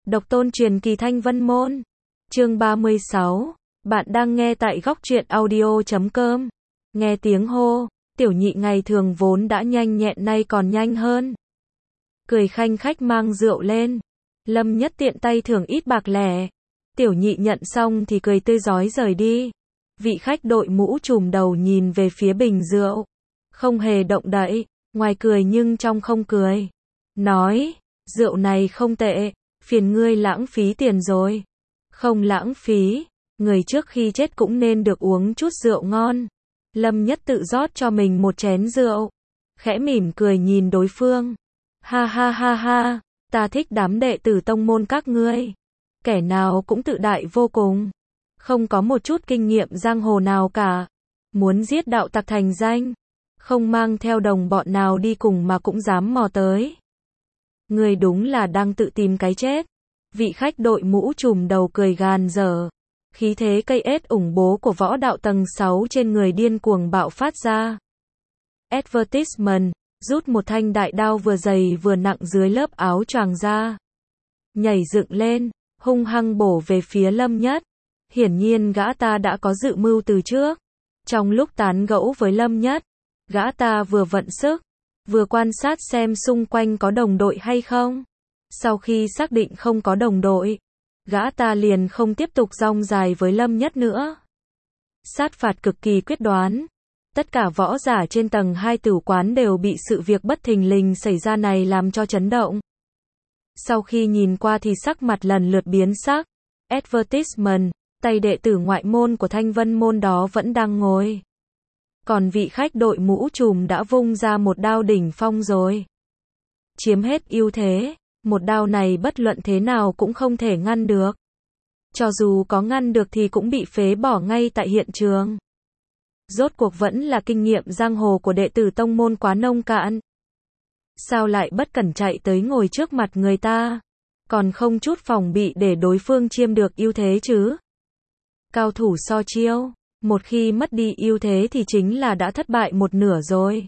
Độc tôn truyền kỳ Thanh Vân Môn. Chương 36. Bạn đang nghe tại góc truyện audio.com. Nghe tiếng hô, Tiểu Nhị ngày thường vốn đã nhanh nhẹn nay còn nhanh hơn. Cười khanh khách mang rượu lên. Lâm Nhất tiện tay thưởng ít bạc lẻ. Tiểu Nhị nhận xong thì cười tươi rói rời đi. Vị khách đội mũ trùm đầu nhìn về phía bình rượu. Không hề động đậy, ngoài cười nhưng trong không cười. Nói, rượu này không tệ, phiền ngươi lãng phí tiền rồi. Không lãng phí, người trước khi chết cũng nên được uống chút rượu ngon. Lâm Nhất tự rót cho mình một chén rượu. Khẽ mỉm cười nhìn đối phương. Ha ha ha ha, ta thích đám đệ tử tông môn các ngươi. Kẻ nào cũng tự đại vô cùng. Không có một chút kinh nghiệm giang hồ nào cả. Muốn giết đạo tặc thành danh. Không mang theo đồng bọn nào đi cùng mà cũng dám mò tới. Người đúng là đang tự tìm cái chết. Vị khách đội mũ trùm đầu cười gàn dở. Khí thế cây ết ủng bố của võ đạo tầng 6 trên người điên cuồng bạo phát ra. Advertisement, rút một thanh đại đao vừa dày vừa nặng dưới lớp áo choàng ra. Nhảy dựng lên, hung hăng bổ về phía Lâm Nhất. Hiển nhiên gã ta đã có dự mưu từ trước. Trong lúc tán gẫu với Lâm Nhất, gã ta vừa vận sức, vừa quan sát xem xung quanh có đồng đội hay không. Sau khi xác định không có đồng đội, gã ta liền không tiếp tục rong dài với Lâm Nhất nữa. Sát phạt cực kỳ quyết đoán. Tất cả võ giả trên tầng 2 tử quán đều bị sự việc bất thình lình xảy ra này làm cho chấn động. Sau khi nhìn qua thì sắc mặt lần lượt biến sắc. Advertisement, tay đệ tử ngoại môn của Thanh Vân Môn đó vẫn đang ngồi. Còn vị khách đội mũ trùm đã vung ra một đao đỉnh phong rồi. Chiếm hết ưu thế, một đao này bất luận thế nào cũng không thể ngăn được. Cho dù có ngăn được thì cũng bị phế bỏ ngay tại hiện trường. Rốt cuộc vẫn là kinh nghiệm giang hồ của đệ tử tông môn quá nông cạn. Sao lại bất cẩn chạy tới ngồi trước mặt người ta, còn không chút phòng bị để đối phương chiêm được ưu thế chứ? Cao thủ so chiêu, một khi mất đi ưu thế thì chính là đã thất bại một nửa rồi.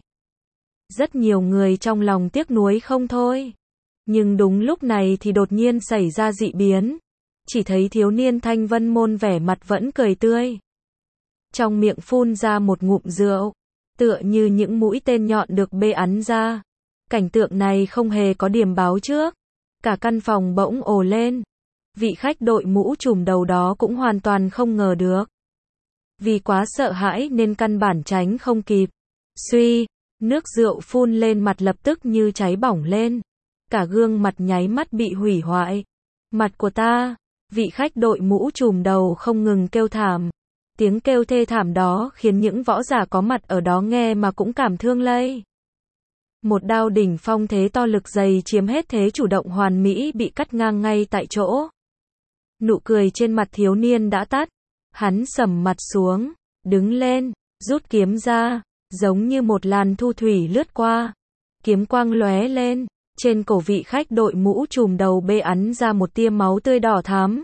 Rất nhiều người trong lòng tiếc nuối không thôi. Nhưng đúng lúc này thì đột nhiên xảy ra dị biến. Chỉ thấy thiếu niên Thanh Vân Môn vẻ mặt vẫn cười tươi. Trong miệng phun ra một ngụm rượu, tựa như những mũi tên nhọn được bê ắn ra. Cảnh tượng này không hề có điểm báo trước. Cả căn phòng bỗng ồ lên. Vị khách đội mũ trùm đầu đó cũng hoàn toàn không ngờ được. Vì quá sợ hãi nên căn bản tránh không kịp. Suy, nước rượu phun lên mặt lập tức như cháy bỏng lên. Cả gương mặt nháy mắt bị hủy hoại. Mặt của ta, vị khách đội mũ trùm đầu không ngừng kêu thảm. Tiếng kêu thê thảm đó khiến những võ giả có mặt ở đó nghe mà cũng cảm thương lây. Một đao đỉnh phong thế to lực dày chiếm hết thế chủ động hoàn mỹ bị cắt ngang ngay tại chỗ. Nụ cười trên mặt thiếu niên đã tắt. Hắn sầm mặt xuống, đứng lên, rút kiếm ra, giống như một làn thu thủy lướt qua. Kiếm quang lóe lên, trên cổ vị khách đội mũ trùm đầu bê ắn ra một tia máu tươi đỏ thắm.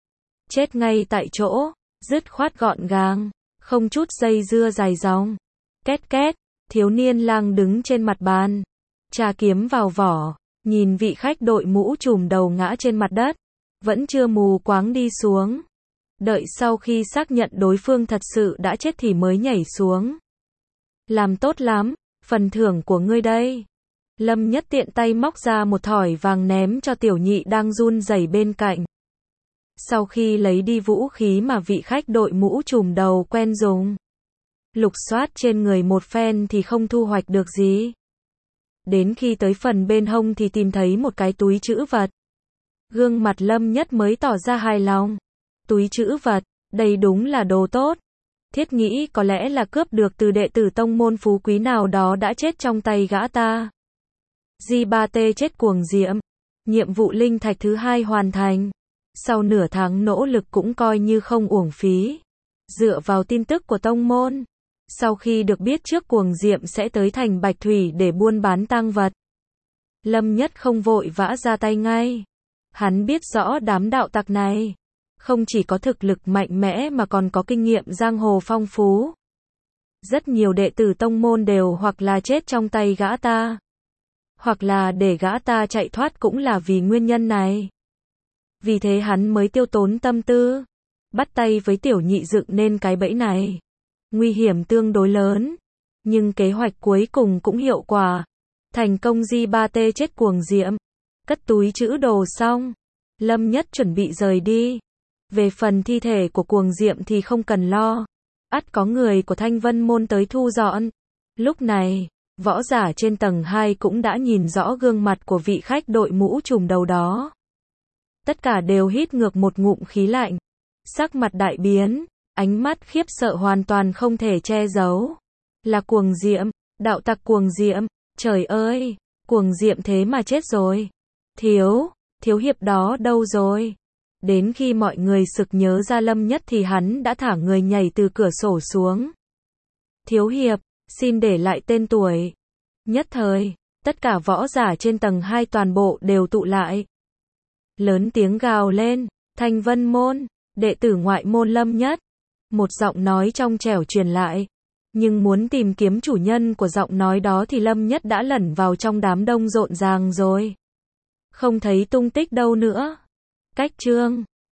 Chết ngay tại chỗ, dứt khoát gọn gàng, không chút dây dưa dài dòng. Két két, thiếu niên lang đứng trên mặt bàn, chà kiếm vào vỏ, nhìn vị khách đội mũ trùm đầu ngã trên mặt đất, vẫn chưa mù quáng đi xuống. Đợi sau khi xác nhận đối phương thật sự đã chết thì mới nhảy xuống. Làm tốt lắm, phần thưởng của ngươi đây. Lâm Nhất tiện tay móc ra một thỏi vàng ném cho Tiểu Nhị đang run rẩy bên cạnh. Sau khi lấy đi vũ khí mà vị khách đội mũ trùm đầu quen dùng, lục soát trên người một phen thì không thu hoạch được gì. Đến khi tới phần bên hông thì tìm thấy một cái túi trữ vật. Gương mặt Lâm Nhất mới tỏ ra hài lòng. Túi trữ vật, đây đúng là đồ tốt. Thiết nghĩ có lẽ là cướp được từ đệ tử tông môn phú quý nào đó đã chết trong tay gã ta. J3T chết cuồng diệm. Nhiệm vụ linh thạch thứ 2 hoàn thành. Sau nửa tháng nỗ lực cũng coi như không uổng phí. Dựa vào tin tức của tông môn, sau khi được biết trước cuồng diệm sẽ tới thành Bạch Thủy để buôn bán tang vật, Lâm Nhất không vội vã ra tay ngay. Hắn biết rõ đám đạo tặc này không chỉ có thực lực mạnh mẽ mà còn có kinh nghiệm giang hồ phong phú. Rất nhiều đệ tử tông môn đều hoặc là chết trong tay gã ta, hoặc là để gã ta chạy thoát cũng là vì nguyên nhân này. Vì thế hắn mới tiêu tốn tâm tư, bắt tay với tiểu nhị dựng nên cái bẫy này. Nguy hiểm tương đối lớn, nhưng kế hoạch cuối cùng cũng hiệu quả. Thành công Di Ba Tê chết cuồng diệm. Cất túi trữ đồ xong, Lâm Nhất chuẩn bị rời đi. Về phần thi thể của cuồng diệm thì không cần lo. Ắt có người của Thanh Vân Môn tới thu dọn. Lúc này, võ giả trên tầng 2 cũng đã nhìn rõ gương mặt của vị khách đội mũ trùm đầu đó. Tất cả đều hít ngược một ngụm khí lạnh. Sắc mặt đại biến, ánh mắt khiếp sợ hoàn toàn không thể che giấu. Là cuồng diệm, đạo tặc cuồng diệm, trời ơi, cuồng diệm thế mà chết rồi. Thiếu hiệp đó đâu rồi? Đến khi mọi người sực nhớ ra Lâm Nhất thì hắn đã thả người nhảy từ cửa sổ xuống. Thiếu hiệp, xin để lại tên tuổi. Nhất thời, tất cả võ giả trên tầng 2 toàn bộ đều tụ lại. Lớn tiếng gào lên, Thanh Vân Môn, đệ tử ngoại môn Lâm Nhất. Một giọng nói trong trẻo truyền lại. Nhưng muốn tìm kiếm chủ nhân của giọng nói đó thì Lâm Nhất đã lẩn vào trong đám đông rộn ràng rồi. Không thấy tung tích đâu nữa. Cách chương